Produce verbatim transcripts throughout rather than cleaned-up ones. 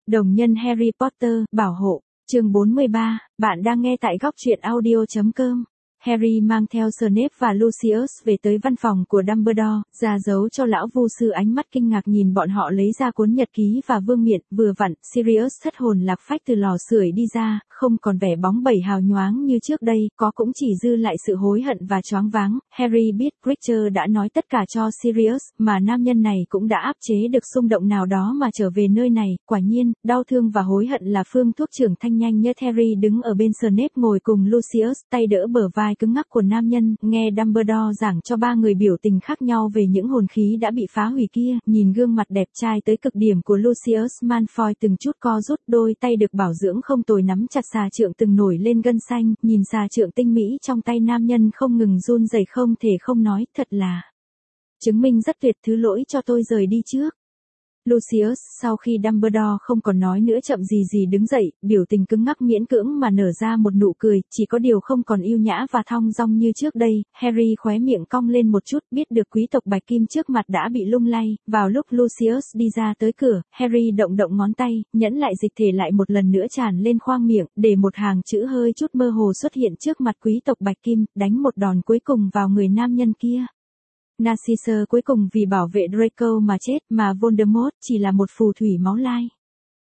Đồng nhân Harry Potter, bảo hộ, chương bốn mươi ba, bạn đang nghe tại góc truyện audio chấm com. Harry mang theo Snape và Lucius về tới văn phòng của Dumbledore, ra dấu cho lão vu sư ánh mắt kinh ngạc nhìn bọn họ lấy ra cuốn nhật ký và vương miện, vừa vặn, Sirius thất hồn lạc phách từ lò sưởi đi ra, không còn vẻ bóng bẩy hào nhoáng như trước đây, có cũng chỉ dư lại sự hối hận và choáng váng. Harry biết Creature đã nói tất cả cho Sirius, mà nam nhân này cũng đã áp chế được xung động nào đó mà trở về nơi này, quả nhiên, đau thương và hối hận là phương thuốc trưởng thanh nhanh nhất. Harry đứng ở bên Snape ngồi cùng Lucius, tay đỡ bờ vai cứng ngắc của nam nhân, nghe Dumbledore giảng cho ba người biểu tình khác nhau về những hồn khí đã bị phá hủy kia, nhìn gương mặt đẹp trai tới cực điểm của Lucius Malfoy từng chút co rút, đôi tay được bảo dưỡng không tồi nắm chặt xà trượng từng nổi lên gân xanh, nhìn xà trượng tinh mỹ trong tay nam nhân không ngừng run rẩy, không thể không nói, thật là chứng minh rất tuyệt, thứ lỗi cho tôi rời đi trước. Lucius, sau khi Dumbledore không còn nói nữa chậm gì gì đứng dậy, biểu tình cứng ngắc miễn cưỡng mà nở ra một nụ cười, chỉ có điều không còn yêu nhã và thong dong như trước đây. Harry khóe miệng cong lên một chút, biết được quý tộc Bạch Kim trước mặt đã bị lung lay. Vào lúc Lucius đi ra tới cửa, Harry động động ngón tay, nhẫn lại dịch thể lại một lần nữa tràn lên khoang miệng, để một hàng chữ hơi chút mơ hồ xuất hiện trước mặt quý tộc Bạch Kim, đánh một đòn cuối cùng vào người nam nhân kia. Narcissus cuối cùng vì bảo vệ Draco mà chết, mà Voldemort chỉ là một phù thủy máu lai.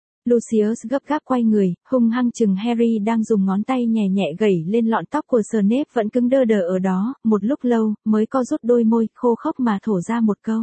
Lucius gấp gáp quay người, hung hăng chừng Harry đang dùng ngón tay nhẹ nhẹ gẩy lên lọn tóc của Snape vẫn cứng đơ đờ ở đó, một lúc lâu, mới co rút đôi môi, khô khốc mà thổ ra một câu.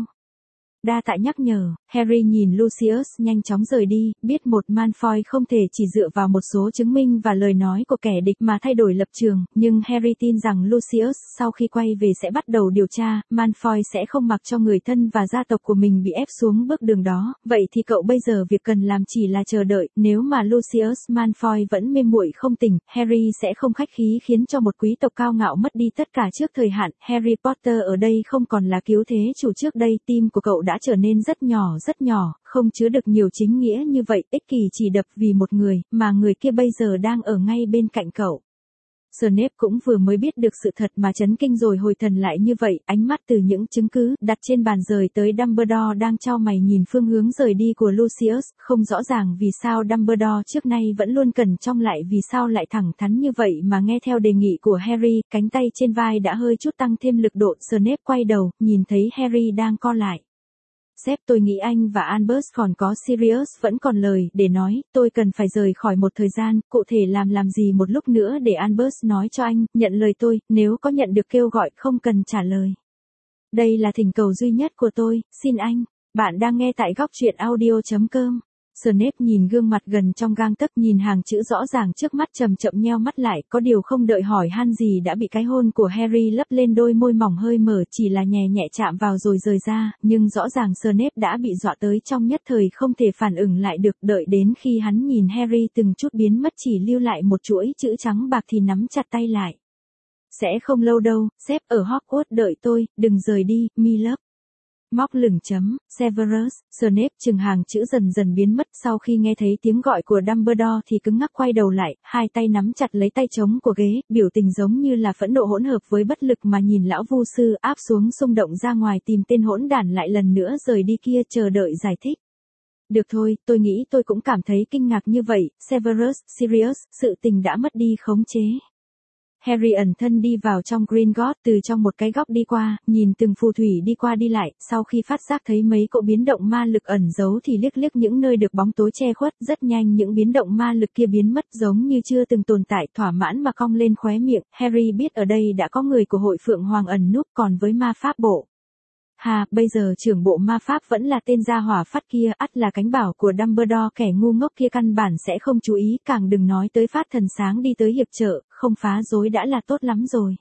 Đa tạ nhắc nhở. Harry nhìn Lucius nhanh chóng rời đi, biết một Malfoy không thể chỉ dựa vào một số chứng minh và lời nói của kẻ địch mà thay đổi lập trường, nhưng Harry tin rằng Lucius sau khi quay về sẽ bắt đầu điều tra, Malfoy sẽ không mặc cho người thân và gia tộc của mình bị ép xuống bước đường đó, vậy thì cậu bây giờ việc cần làm chỉ là chờ đợi, nếu mà Lucius Malfoy vẫn mê muội không tỉnh, Harry sẽ không khách khí khiến cho một quý tộc cao ngạo mất đi tất cả trước thời hạn. Harry Potter ở đây không còn là cứu thế chủ trước đây, tim của cậu đã đã trở nên rất nhỏ rất nhỏ, không chứa được nhiều chính nghĩa như vậy, ích kỷ chỉ đập vì một người, mà người kia bây giờ đang ở ngay bên cạnh cậu. Snape cũng vừa mới biết được sự thật mà chấn kinh rồi hồi thần lại như vậy, ánh mắt từ những chứng cứ đặt trên bàn rời tới Dumbledore đang chau mày nhìn phương hướng rời đi của Lucius, không rõ ràng vì sao Dumbledore trước nay vẫn luôn cẩn trọng lại vì sao lại thẳng thắn như vậy mà nghe theo đề nghị của Harry, cánh tay trên vai đã hơi chút tăng thêm lực độ. Snape quay đầu, nhìn thấy Harry đang co lại. Sếp, tôi nghĩ anh và Albus còn có Sirius vẫn còn lời để nói, tôi cần phải rời khỏi một thời gian, cụ thể làm làm gì một lúc nữa để Albus nói cho anh, nhận lời tôi, nếu có nhận được kêu gọi không cần trả lời. Đây là thỉnh cầu duy nhất của tôi, xin anh. Bạn đang nghe tại góc truyện audio chấm com. Snape nhìn gương mặt gần trong gang tấc, nhìn hàng chữ rõ ràng trước mắt chậm chậm nheo mắt lại, có điều không đợi hỏi han gì đã bị cái hôn của Harry lấp lên đôi môi mỏng hơi mở, chỉ là nhẹ nhẹ chạm vào rồi rời ra, nhưng rõ ràng Snape đã bị dọa tới trong nhất thời không thể phản ứng lại được, đợi đến khi hắn nhìn Harry từng chút biến mất chỉ lưu lại một chuỗi chữ trắng bạc thì nắm chặt tay lại. Sẽ không lâu đâu, sếp ở Hogwarts đợi tôi, đừng rời đi, mi love. Móc lửng chấm, Severus, Snape chừng hàng chữ dần dần biến mất sau khi nghe thấy tiếng gọi của Dumbledore thì cứng ngắc quay đầu lại, hai tay nắm chặt lấy tay trống của ghế, biểu tình giống như là phẫn nộ hỗn hợp với bất lực mà nhìn lão vu sư áp xuống xung động ra ngoài tìm tên hỗn đản lại lần nữa rời đi kia chờ đợi giải thích. Được thôi, tôi nghĩ tôi cũng cảm thấy kinh ngạc như vậy, Severus, Sirius, sự tình đã mất đi khống chế. Harry ẩn thân đi vào trong Gringotts, từ trong một cái góc đi qua, nhìn từng phù thủy đi qua đi lại, sau khi phát giác thấy mấy cỗ biến động ma lực ẩn giấu thì liếc liếc những nơi được bóng tối che khuất, rất nhanh những biến động ma lực kia biến mất giống như chưa từng tồn tại, thỏa mãn mà cong lên khóe miệng. Harry biết ở đây đã có người của hội Phượng Hoàng ẩn núp, còn với ma pháp bộ. Hà, bây giờ trưởng bộ ma pháp vẫn là tên gia hỏa phát kia, ắt là cánh bảo của Dumbledore, kẻ ngu ngốc kia căn bản sẽ không chú ý, càng đừng nói tới phát thần sáng đi tới hiệp trợ, không phá rối đã là tốt lắm rồi.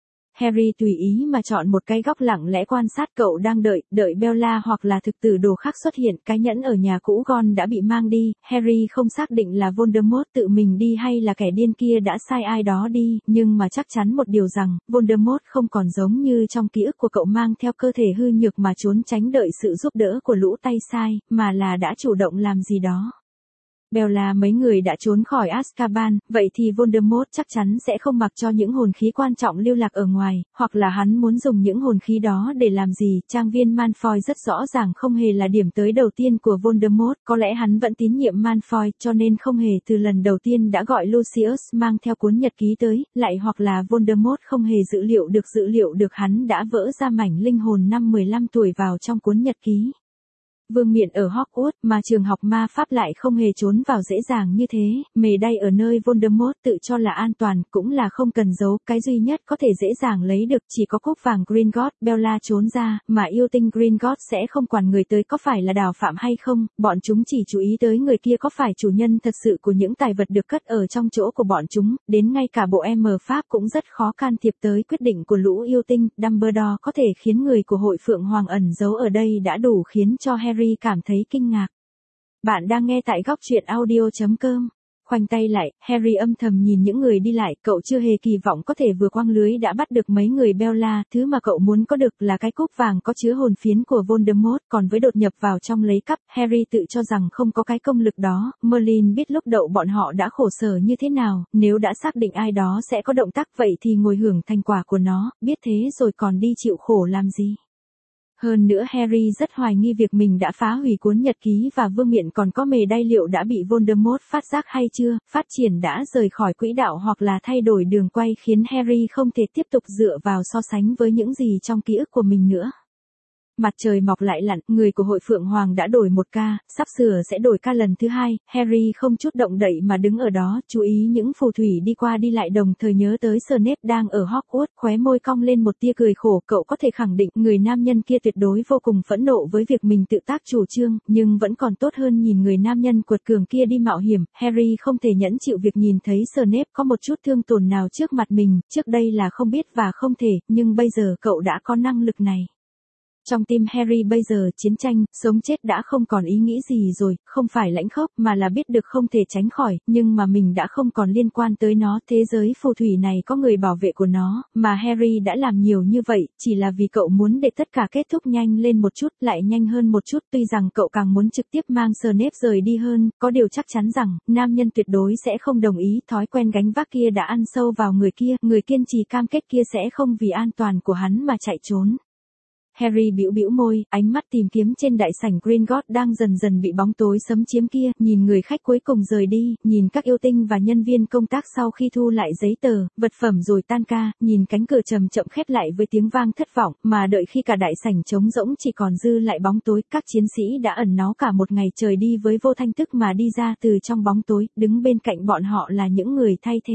Harry tùy ý mà chọn một cái góc lặng lẽ quan sát, cậu đang đợi, đợi Bella hoặc là thực tử đồ khác xuất hiện, cái nhẫn ở nhà cũ Ron đã bị mang đi, Harry không xác định là Voldemort tự mình đi hay là kẻ điên kia đã sai ai đó đi, nhưng mà chắc chắn một điều rằng, Voldemort không còn giống như trong ký ức của cậu mang theo cơ thể hư nhược mà trốn tránh đợi sự giúp đỡ của lũ tay sai, mà là đã chủ động làm gì đó. Bella mấy người đã trốn khỏi Azkaban, vậy thì Voldemort chắc chắn sẽ không mặc cho những hồn khí quan trọng lưu lạc ở ngoài, hoặc là hắn muốn dùng những hồn khí đó để làm gì. Trang viên Malfoy rất rõ ràng không hề là điểm tới đầu tiên của Voldemort, có lẽ hắn vẫn tín nhiệm Malfoy cho nên không hề từ lần đầu tiên đã gọi Lucius mang theo cuốn nhật ký tới, lại hoặc là Voldemort không hề dự liệu được dự liệu được hắn đã vỡ ra mảnh linh hồn năm mười lăm tuổi vào trong cuốn nhật ký. Vương miện ở Hogwarts mà trường học ma pháp lại không hề trốn vào dễ dàng như thế, mề đay ở nơi Voldemort tự cho là an toàn cũng là không cần giấu, cái duy nhất có thể dễ dàng lấy được chỉ có cúc vàng Gringotts. Bella trốn ra, mà yêu tinh Gringotts sẽ không quản người tới có phải là đào phạm hay không, bọn chúng chỉ chú ý tới người kia có phải chủ nhân thật sự của những tài vật được cất ở trong chỗ của bọn chúng, đến ngay cả bộ M Pháp cũng rất khó can thiệp tới quyết định của lũ yêu tinh. Dumbledore có thể khiến người của hội Phượng Hoàng ẩn giấu ở đây đã đủ khiến cho Harry cảm thấy kinh ngạc. Bạn đang nghe tại góc truyện audio chấm com. Khoanh tay lại, Harry âm thầm nhìn những người đi lại, cậu chưa hề kỳ vọng có thể vừa quăng lưới đã bắt được mấy người Bella, thứ mà cậu muốn có được là cái cúp vàng có chứa hồn phiến của Voldemort, còn với đột nhập vào trong lấy cắp, Harry tự cho rằng không có cái công lực đó. Merlin biết lúc đậu bọn họ đã khổ sở như thế nào, nếu đã xác định ai đó sẽ có động tác vậy thì ngồi hưởng thành quả của nó, biết thế rồi còn đi chịu khổ làm gì. Hơn nữa Harry rất hoài nghi việc mình đã phá hủy cuốn nhật ký và vương miện còn có mề đay liệu đã bị Voldemort phát giác hay chưa, phát triển đã rời khỏi quỹ đạo hoặc là thay đổi đường quay khiến Harry không thể tiếp tục dựa vào so sánh với những gì trong ký ức của mình nữa. Mặt trời mọc lại lặn, người của hội Phượng Hoàng đã đổi một ca, sắp sửa sẽ đổi ca lần thứ hai, Harry không chút động đậy mà đứng ở đó, chú ý những phù thủy đi qua đi lại đồng thời nhớ tới Snape đang ở Hogwarts, khóe môi cong lên một tia cười khổ, cậu có thể khẳng định người nam nhân kia tuyệt đối vô cùng phẫn nộ với việc mình tự tác chủ trương, nhưng vẫn còn tốt hơn nhìn người nam nhân quật cường kia đi mạo hiểm. Harry không thể nhẫn chịu việc nhìn thấy Snape có một chút thương tổn nào trước mặt mình, trước đây là không biết và không thể, nhưng bây giờ cậu đã có năng lực này. Trong tim Harry bây giờ chiến tranh, sống chết đã không còn ý nghĩ gì rồi, không phải lãnh khốc mà là biết được không thể tránh khỏi, nhưng mà mình đã không còn liên quan tới nó. Thế giới phù thủy này có người bảo vệ của nó, mà Harry đã làm nhiều như vậy, chỉ là vì cậu muốn để tất cả kết thúc nhanh lên một chút, lại nhanh hơn một chút. Tuy rằng cậu càng muốn trực tiếp mang Snape rời đi hơn, có điều chắc chắn rằng, nam nhân tuyệt đối sẽ không đồng ý. Thói quen gánh vác kia đã ăn sâu vào người kia, người kiên trì cam kết kia sẽ không vì an toàn của hắn mà chạy trốn. Harry bĩu bĩu môi, ánh mắt tìm kiếm trên đại sảnh Gringotts đang dần dần bị bóng tối xâm chiếm kia, nhìn người khách cuối cùng rời đi, nhìn các yêu tinh và nhân viên công tác sau khi thu lại giấy tờ, vật phẩm rồi tan ca, nhìn cánh cửa chậm chậm khép lại với tiếng vang thất vọng, mà đợi khi cả đại sảnh trống rỗng chỉ còn dư lại bóng tối, các chiến sĩ đã ẩn náu cả một ngày trời đi với vô thanh thức mà đi ra từ trong bóng tối, đứng bên cạnh bọn họ là những người thay thế.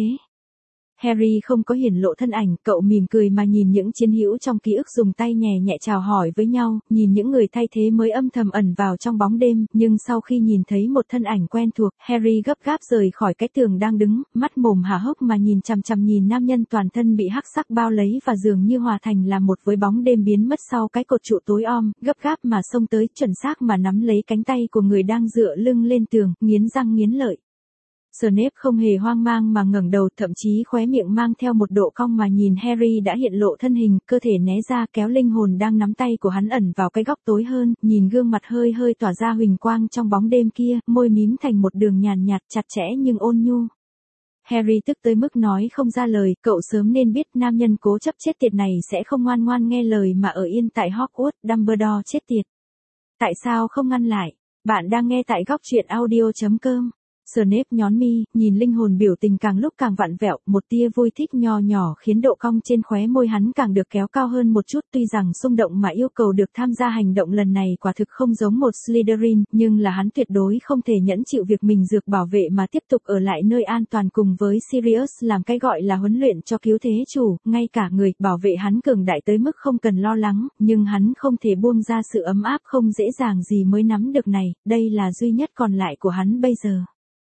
Harry không có hiển lộ thân ảnh, cậu mỉm cười mà nhìn những chiến hữu trong ký ức dùng tay nhẹ nhẹ chào hỏi với nhau, nhìn những người thay thế mới âm thầm ẩn vào trong bóng đêm, nhưng sau khi nhìn thấy một thân ảnh quen thuộc, Harry gấp gáp rời khỏi cái tường đang đứng, mắt mồm há hốc mà nhìn chằm chằm nhìn nam nhân toàn thân bị hắc sắc bao lấy và dường như hòa thành là một với bóng đêm biến mất sau cái cột trụ tối om, gấp gáp mà xông tới, chuẩn xác mà nắm lấy cánh tay của người đang dựa lưng lên tường, nghiến răng nghiến lợi. Snape không hề hoang mang mà ngẩng đầu, thậm chí khóe miệng mang theo một độ cong mà nhìn Harry đã hiện lộ thân hình, cơ thể né ra kéo linh hồn đang nắm tay của hắn ẩn vào cái góc tối hơn, nhìn gương mặt hơi hơi tỏa ra huỳnh quang trong bóng đêm kia, môi mím thành một đường nhàn nhạt chặt chẽ nhưng ôn nhu. Harry tức tới mức nói không ra lời, cậu sớm nên biết nam nhân cố chấp chết tiệt này sẽ không ngoan ngoan nghe lời mà ở yên tại Hogwarts. Dumbledore chết tiệt. Tại sao không ngăn lại? Bạn đang nghe tại góc truyện audio chấm com. Snape nhón mi, nhìn linh hồn biểu tình càng lúc càng vặn vẹo, một tia vui thích nho nhỏ khiến độ cong trên khóe môi hắn càng được kéo cao hơn một chút. Tuy rằng xung động mà yêu cầu được tham gia hành động lần này quả thực không giống một Slytherin, nhưng là hắn tuyệt đối không thể nhẫn chịu việc mình dược bảo vệ mà tiếp tục ở lại nơi an toàn cùng với Sirius làm cái gọi là huấn luyện cho cứu thế chủ, ngay cả người bảo vệ hắn cường đại tới mức không cần lo lắng, nhưng hắn không thể buông ra sự ấm áp không dễ dàng gì mới nắm được này, đây là duy nhất còn lại của hắn bây giờ.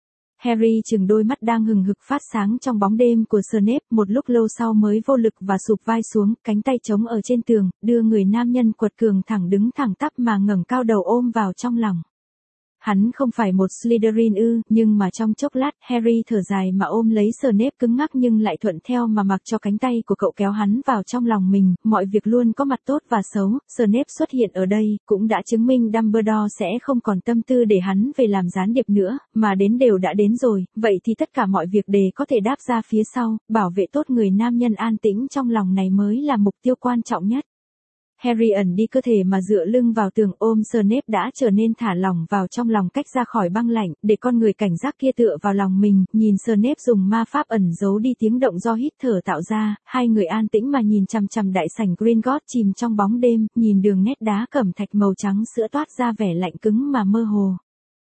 Harry chừng đôi mắt đang hừng hực phát sáng trong bóng đêm của Snape, một lúc lâu sau mới vô lực và sụp vai xuống, cánh tay chống ở trên tường, đưa người nam nhân quật cường thẳng đứng thẳng tắp mà ngẩng cao đầu ôm vào trong lòng. Hắn không phải một Slytherin ư, nhưng mà trong chốc lát, Harry thở dài mà ôm lấy Snape cứng ngắc nhưng lại thuận theo mà mặc cho cánh tay của cậu kéo hắn vào trong lòng mình, mọi việc luôn có mặt tốt và xấu, Snape xuất hiện ở đây, cũng đã chứng minh Dumbledore sẽ không còn tâm tư để hắn về làm gián điệp nữa, mà đến đều đã đến rồi, vậy thì tất cả mọi việc đều có thể đáp ra phía sau, bảo vệ tốt người nam nhân an tĩnh trong lòng này mới là mục tiêu quan trọng nhất. Harry ẩn đi cơ thể mà dựa lưng vào tường ôm Snape đã trở nên thả lỏng vào trong lòng cách ra khỏi băng lạnh, để con người cảnh giác kia tựa vào lòng mình, nhìn Snape dùng ma pháp ẩn giấu đi tiếng động do hít thở tạo ra, hai người an tĩnh mà nhìn chằm chằm đại sảnh Gringotts chìm trong bóng đêm, nhìn đường nét đá cẩm thạch màu trắng sữa toát ra vẻ lạnh cứng mà mơ hồ.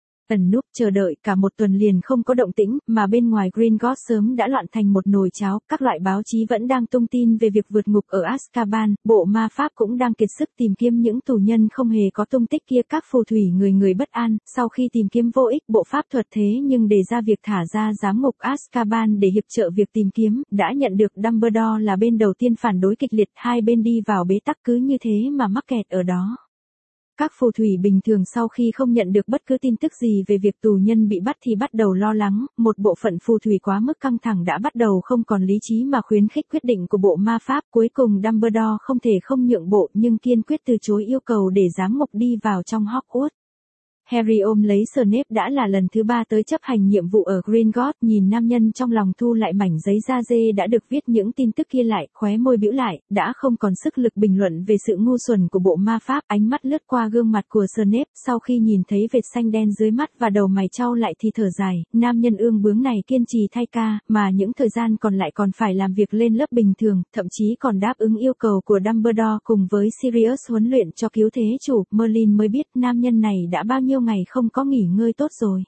Ẩn núp chờ đợi cả một tuần liền không có động tĩnh, mà bên ngoài Gringotts sớm đã loạn thành một nồi cháo, các loại báo chí vẫn đang tung tin về việc vượt ngục ở Azkaban, bộ ma pháp cũng đang kiệt sức tìm kiếm những tù nhân không hề có tung tích kia, các phù thủy người người bất an, sau khi tìm kiếm vô ích bộ pháp thuật thế nhưng đề ra việc thả ra giám ngục Azkaban để hiệp trợ việc tìm kiếm, đã nhận được Dumbledore là bên đầu tiên phản đối kịch liệt, hai bên đi vào bế tắc cứ như thế mà mắc kẹt ở đó. Các phù thủy bình thường sau khi không nhận được bất cứ tin tức gì về việc tù nhân bị bắt thì bắt đầu lo lắng, một bộ phận phù thủy quá mức căng thẳng đã bắt đầu không còn lý trí mà khuyến khích quyết định của bộ ma pháp, cuối cùng Dumbledore không thể không nhượng bộ nhưng kiên quyết từ chối yêu cầu để giám ngục đi vào trong Hogwarts. Harry ôm lấy Snape đã là lần thứ ba tới chấp hành nhiệm vụ ở Gringotts, nhìn nam nhân trong lòng thu lại mảnh giấy da dê đã được viết những tin tức kia lại, khóe môi bĩu lại, đã không còn sức lực bình luận về sự ngu xuẩn của bộ ma pháp, ánh mắt lướt qua gương mặt của Snape, sau khi nhìn thấy vệt xanh đen dưới mắt và đầu mày chau lại thì thở dài, nam nhân ương bướng này kiên trì thay ca, mà những thời gian còn lại còn phải làm việc lên lớp bình thường, thậm chí còn đáp ứng yêu cầu của Dumbledore cùng với Sirius huấn luyện cho cứu thế chủ, Merlin mới biết nam nhân này đã bao nhiêu ngày không có nghỉ ngơi tốt rồi.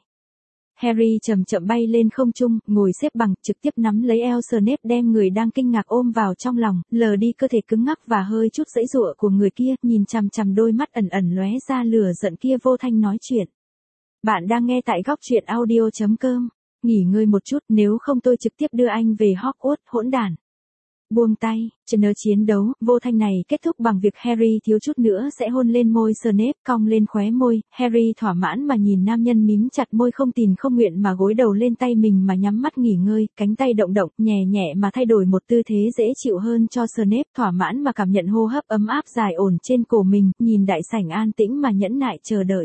Harry chậm chậm bay lên không trung, ngồi xếp bằng, trực tiếp nắm lấy eo Snape đem người đang kinh ngạc ôm vào trong lòng, lờ đi cơ thể cứng ngắc và hơi chút giãy giụa của người kia, nhìn chằm chằm đôi mắt ẩn ẩn lóe ra lửa giận kia vô thanh nói chuyện. Bạn đang nghe tại góc truyện audio chấm com. Nghỉ ngơi một chút, nếu không tôi trực tiếp đưa anh về Hogwarts, hỗn đản. Buông tay, trận chiến đấu vô thanh này kết thúc bằng việc Harry thiếu chút nữa sẽ hôn lên môi Snape, cong lên khóe môi, Harry thỏa mãn mà nhìn nam nhân mím chặt môi không tìm không nguyện mà gối đầu lên tay mình mà nhắm mắt nghỉ ngơi, cánh tay động động, nhẹ nhẹ mà thay đổi một tư thế dễ chịu hơn cho Snape, thỏa mãn mà cảm nhận hô hấp ấm áp dài ổn trên cổ mình, nhìn đại sảnh an tĩnh mà nhẫn nại chờ đợi.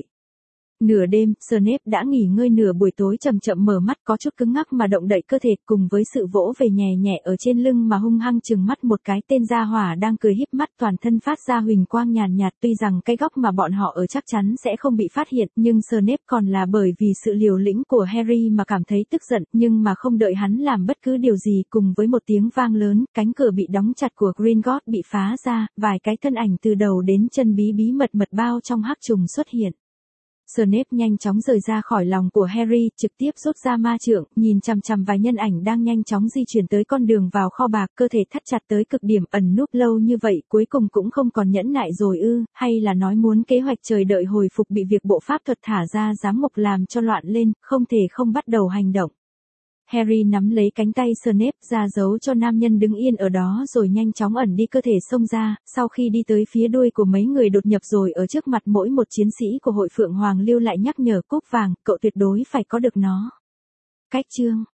Nửa đêm, Snape đã nghỉ ngơi nửa buổi tối chậm chậm mở mắt có chút cứng ngắc mà động đậy cơ thể cùng với sự vỗ về nhẹ nhẹ ở trên lưng mà hung hăng chừng mắt một cái tên gia hỏa đang cười híp mắt toàn thân phát ra huỳnh quang nhàn nhạt tuy rằng cái góc mà bọn họ ở chắc chắn sẽ không bị phát hiện nhưng Snape còn là bởi vì sự liều lĩnh của Harry mà cảm thấy tức giận nhưng mà không đợi hắn làm bất cứ điều gì cùng với một tiếng vang lớn, cánh cửa bị đóng chặt của Gringotts bị phá ra, vài cái thân ảnh từ đầu đến chân bí bí mật mật bao trong hắc trùng xuất hiện. Snape nhanh chóng rời ra khỏi lòng của Harry, trực tiếp rút ra ma trượng, nhìn chằm chằm vài nhân ảnh đang nhanh chóng di chuyển tới con đường vào kho bạc, cơ thể thắt chặt tới cực điểm, ẩn núp lâu như vậy, cuối cùng cũng không còn nhẫn nại rồi ư, hay là nói muốn kế hoạch chờ đợi hồi phục bị việc bộ pháp thuật thả ra giám ngục làm cho loạn lên, không thể không bắt đầu hành động. Harry nắm lấy cánh tay Snape ra dấu cho nam nhân đứng yên ở đó rồi nhanh chóng ẩn đi cơ thể xông ra, sau khi đi tới phía đuôi của mấy người đột nhập rồi ở trước mặt mỗi một chiến sĩ của hội Phượng Hoàng lưu lại nhắc nhở cúc vàng, cậu tuyệt đối phải có được nó. Cách chương